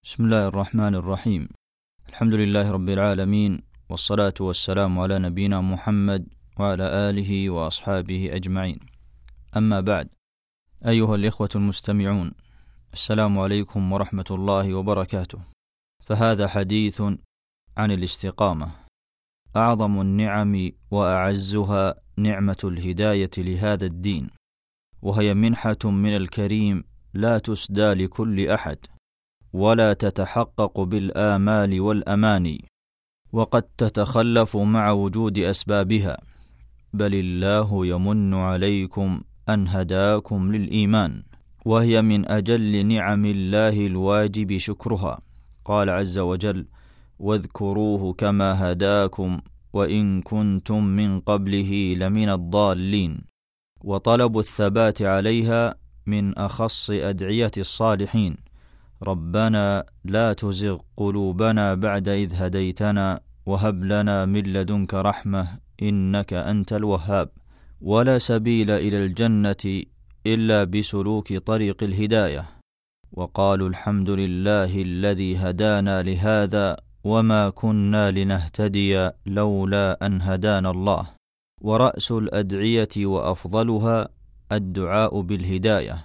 بسم الله الرحمن الرحيم. الحمد لله رب العالمين، والصلاة والسلام على نبينا محمد وعلى آله وأصحابه أجمعين. أما بعد، أيها الإخوة المستمعون، السلام عليكم ورحمة الله وبركاته. فهذا حديث عن الاستقامة. أعظم النعم وأعزها نعمة الهداية لهذا الدين، وهي منحة من الكريم لا تسدى لكل أحد، ولا تتحقق بالآمال والأماني، وقد تتخلف مع وجود أسبابها، بل الله يمن عليكم أن هداكم للإيمان، وهي من أجل نعم الله الواجب شكرها. قال عز وجل: واذكروه كما هداكم وإن كنتم من قبله لمن الضالين. وطلب الثبات عليها من أخص أدعية الصالحين: ربنا لا تزغ قلوبنا بعد إذ هديتنا وهب لنا من لدنك رحمة إنك أنت الوهاب. ولا سبيل إلى الجنة إلا بسلوك طريق الهداية. وقالوا الحمد لله الذي هدانا لهذا وما كنا لنهتدي لولا أن هدانا الله. ورأس الأدعية وأفضلها الدعاء بالهداية،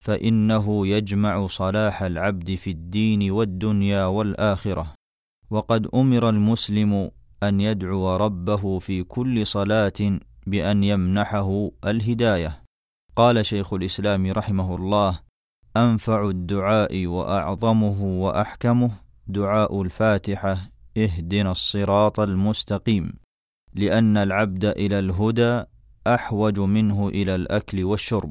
فإنه يجمع صلاح العبد في الدين والدنيا والآخرة. وقد أمر المسلم أن يدعو ربه في كل صلاة بأن يمنحه الهداية. قال شيخ الإسلام رحمه الله: أنفع الدعاء وأعظمه وأحكمه دعاء الفاتحة: اهدنا الصراط المستقيم، لأن العبد إلى الهدى أحوج منه إلى الأكل والشرب.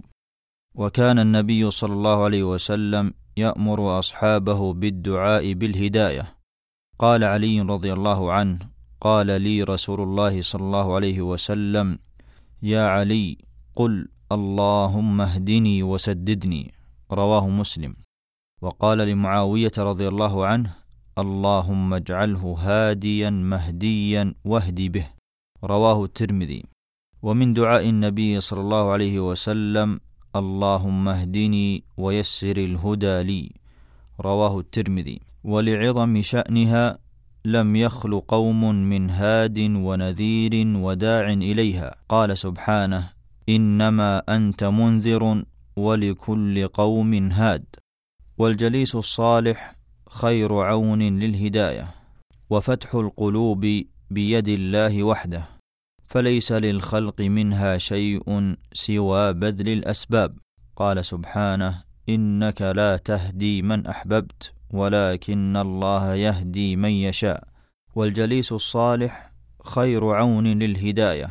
وكان النبي صلى الله عليه وسلم يأمر أصحابه بالدعاء بالهداية. قال علي رضي الله عنه: قال لي رسول الله صلى الله عليه وسلم: يا علي، قل اللهم اهدني وسددني. رواه مسلم. وقال لمعاوية رضي الله عنه: اللهم اجعله هاديا مهديا واهدي به. رواه الترمذي. ومن دعاء النبي صلى الله عليه وسلم: اللهم اهدني ويسر الهدى لي. رواه الترمذي. ولعظم شأنها لم يخل قوم من هاد ونذير وداع إليها. قال سبحانه: إنما أنت منذر ولكل قوم هاد. والجليس الصالح خير عون للهداية. وفتح القلوب بيد الله وحده، فليس للخلق منها شيء سوى بذل الأسباب. قال سبحانه: إنك لا تهدي من أحببت ولكن الله يهدي من يشاء. والجليس الصالح خير عون للهداية،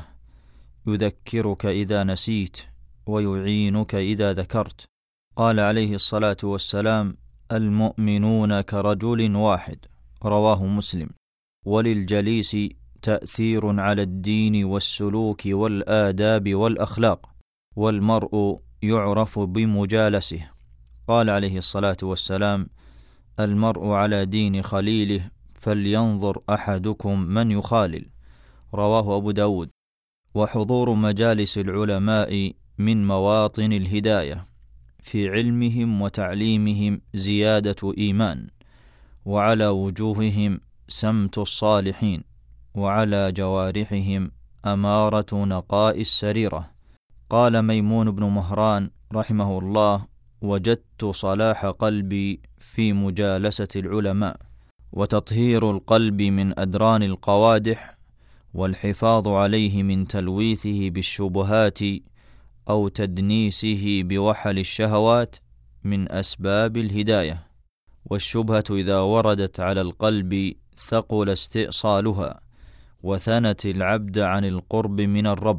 يذكرك إذا نسيت ويعينك إذا ذكرت. قال عليه الصلاة والسلام: المؤمنون كرجل واحد. رواه مسلم. وللجليس تأثير على الدين والسلوك والآداب والأخلاق، والمرء يعرف بمجالسه. قال عليه الصلاة والسلام: المرء على دين خليله فلينظر أحدكم من يخالل. رواه أبو داود. وحضور مجالس العلماء من مواطن الهداية، في علمهم وتعليمهم زيادة إيمان، وعلى وجوههم سمت الصالحين، وعلى جوارحهم أمارة نقاء السريرة. قال ميمون بن مهران رحمه الله: وجدت صلاح قلبي في مجالسة العلماء، وتطهير القلب من أدران القوادح، والحفاظ عليه من تلويثه بالشبهات أو تدنيسه بوحل الشهوات من أسباب الهداية. والشبهة إذا وردت على القلب ثقل استئصالها، وثنت العبد عن القرب من الرب.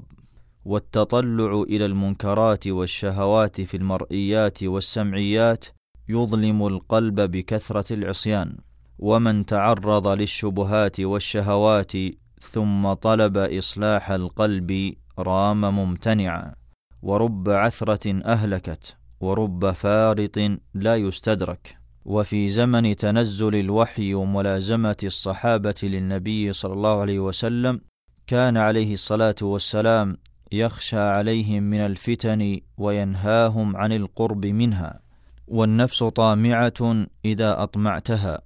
والتطلع إلى المنكرات والشهوات في المرئيات والسمعيات يظلم القلب بكثرة العصيان. ومن تعرض للشبهات والشهوات ثم طلب إصلاح القلب رام ممتنعا. ورب عثرة أهلكت، ورب فارط لا يستدرك. وفي زمن تنزل الوحي وملازمة الصحابة للنبي صلى الله عليه وسلم، كان عليه الصلاة والسلام يخشى عليهم من الفتن وينهاهم عن القرب منها، والنفس طامعة إذا أطمعتها،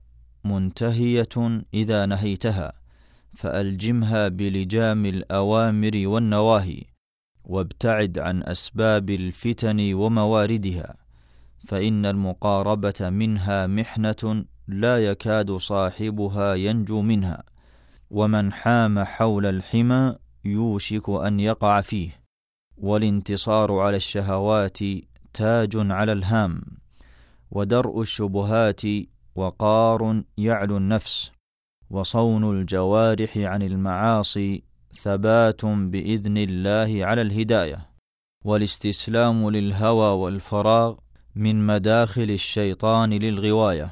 منتهية إذا نهيتها، فألجمها بلجام الأوامر والنواهي، وابتعد عن أسباب الفتن ومواردها، فإن المقاربة منها محنة لا يكاد صاحبها ينجو منها، ومن حام حول الحمى يوشك أن يقع فيه، والانتصار على الشهوات تاج على الهام، ودرء الشبهات وقار يعلو النفس، وصون الجوارح عن المعاصي ثبات بإذن الله على الهداية، والاستسلام للهوى والفراغ من مداخل الشيطان للغواية.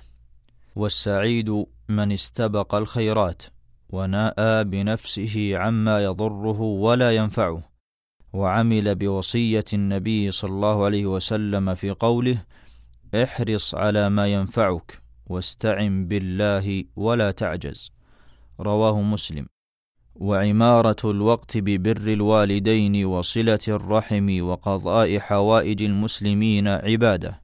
والسعيد من استبق الخيرات ونأى بنفسه عما يضره ولا ينفعه، وعمل بوصية النبي صلى الله عليه وسلم في قوله: احرص على ما ينفعك واستعن بالله ولا تعجز، رواه مسلم. وعمارة الوقت ببر الوالدين وصلة الرحم وقضاء حوائج المسلمين عبادة،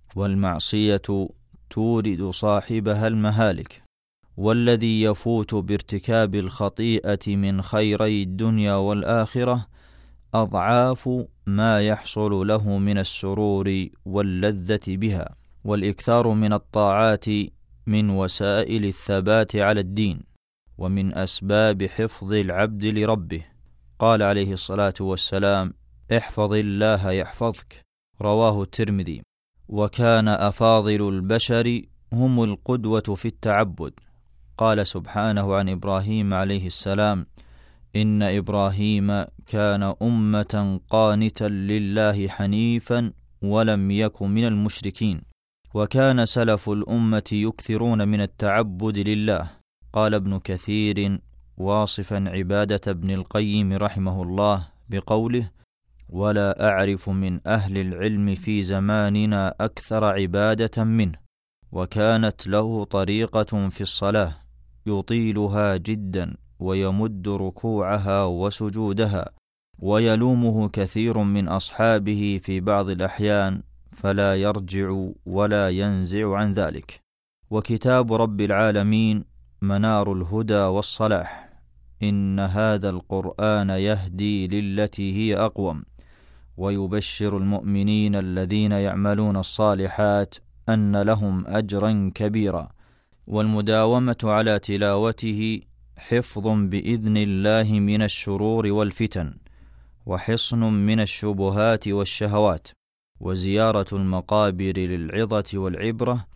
والمعصية تورد صاحبها المهالك، والذي يفوت بارتكاب الخطيئة من خيري الدنيا والآخرة أضعاف ما يحصل له من السرور واللذة بها. والإكثار من الطاعات من وسائل الثبات على الدين، ومن أسباب حفظ العبد لربه. قال عليه الصلاة والسلام: احفظ الله يحفظك، رواه الترمذي. وكان أفاضل البشر هم القدوة في التعبد. قال سبحانه عن إبراهيم عليه السلام: إن إبراهيم كان أمة قانتا لله حنيفا ولم يك من المشركين، وكان سلف الأمة يكثرون من التعبد لله. قال ابن كثير واصفا عبادة ابن القيم رحمه الله بقوله: ولا أعرف من أهل العلم في زماننا أكثر عبادة منه، وكانت له طريقة في الصلاة يطيلها جدا ويمد ركوعها وسجودها، ويلومه كثير من أصحابه في بعض الأحيان فلا يرجع ولا ينزع عن ذلك. وكتاب رب العالمين منار الهدى والصلاح، إن هذا القرآن يهدي للتي هي أقوم، ويبشر المؤمنين الذين يعملون الصالحات أن لهم أجرا كبيرا. والمداومة على تلاوته حفظ بإذن الله من الشرور والفتن، وحصن من الشبهات والشهوات. وزيارة المقابر للعظة والعبرة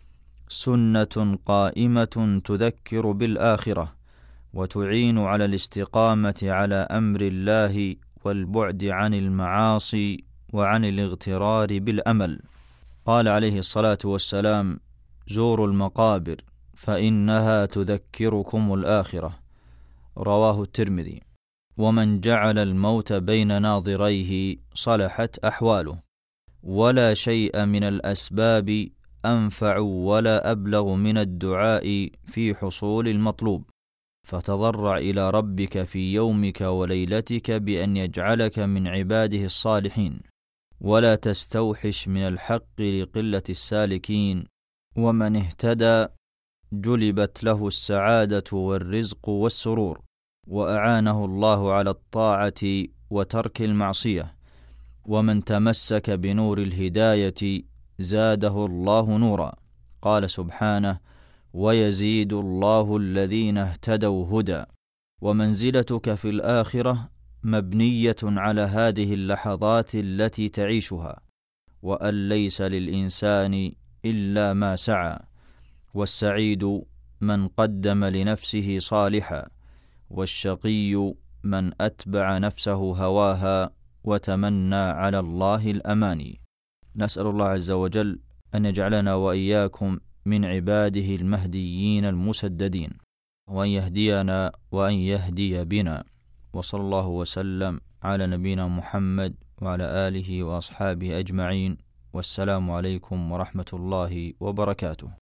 سنة قائمة تذكر بالآخرة، وتعين على الاستقامة على أمر الله والبعد عن المعاصي وعن الاغترار بالأمل. قال عليه الصلاة والسلام: زوروا المقابر فإنها تذكركم الآخرة، رواه الترمذي. ومن جعل الموت بين ناظريه صلحت أحواله، ولا شيء من الأسباب أنفع ولا أبلغ من الدعاء في حصول المطلوب، فتضرع إلى ربك في يومك وليلتك بأن يجعلك من عباده الصالحين، ولا تستوحش من الحق لقلة السالكين. ومن اهتدى جلبت له السعادة والرزق والسرور، وأعانه الله على الطاعة وترك المعصية. ومن تمسك بنور الهداية زاده الله نورا. قال سبحانه: ويزيد الله الذين اهتدوا هدى. ومنزلتك في الآخرة مبنية على هذه اللحظات التي تعيشها، وأن ليس للإنسان إلا ما سعى. والسعيد من قدم لنفسه صالحا، والشقي من أتبع نفسه هواها وتمنى على الله الأماني. نسأل الله عز وجل أن يجعلنا وإياكم من عباده المهديين المسددين، وأن يهدينا وأن يهدي بنا. وصلى الله وسلم على نبينا محمد وعلى آله وأصحابه أجمعين، والسلام عليكم ورحمة الله وبركاته.